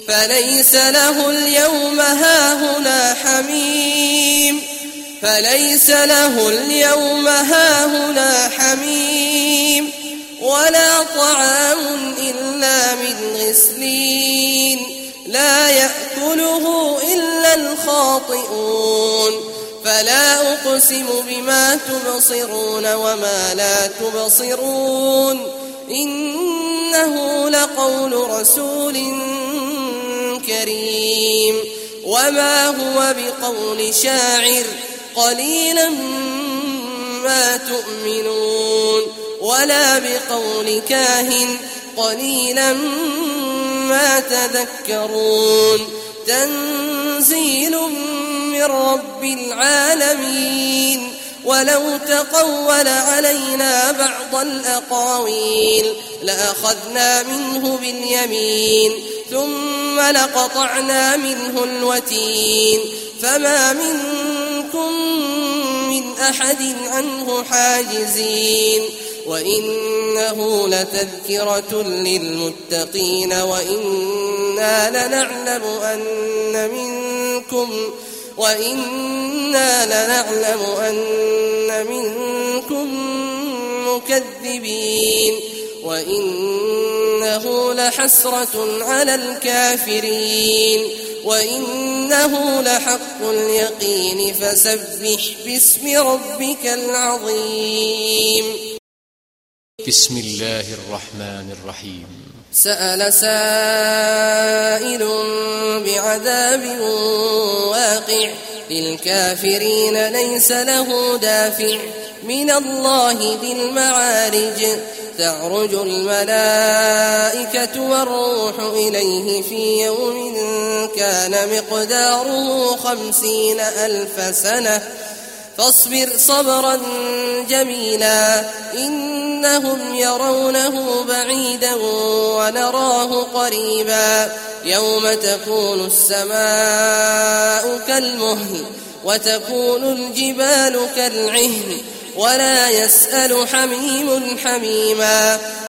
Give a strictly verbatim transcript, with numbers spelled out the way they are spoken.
فليس له اليوم هاهنا حميم فليس له اليوم هاهنا حميم ولا طعام إلا من غسلين لا يأكله إلا الخاطئون فلا أقسم بما تبصرون وما لا تبصرون إنه لقول رسول كريم وما هو بقول شاعر قليلا ما تؤمنون ولا بقول كاهن قليلا ما تذكرون تنزيل من رب العالمين ولو تقول علينا بعض الأقاويل لأخذنا منه باليمين ثم لقطعنا منه الوتين فما منكم من أحد عنه حاجزين وإنه لتذكرة للمتقين وإنا لنعلم أن منكم وإنا لنعلم أن منكم مكذبين وإنه لحسرة على الكافرين وإنه لحق اليقين فسبح باسم ربك العظيم. بسم الله الرحمن الرحيم. سأل سائل بعذاب واقع للكافرين ليس له دافع من الله ذي المعارج تعرج الملائكة والروح إليه في يوم كان مقداره خمسين ألف سنة فاصبر صبرا جميلا إنهم يرونه بعيدا ونراه قريبا يوم تكون السماء كالمهل وتكون الجبال كالعهن ولا يسأل حميم حميما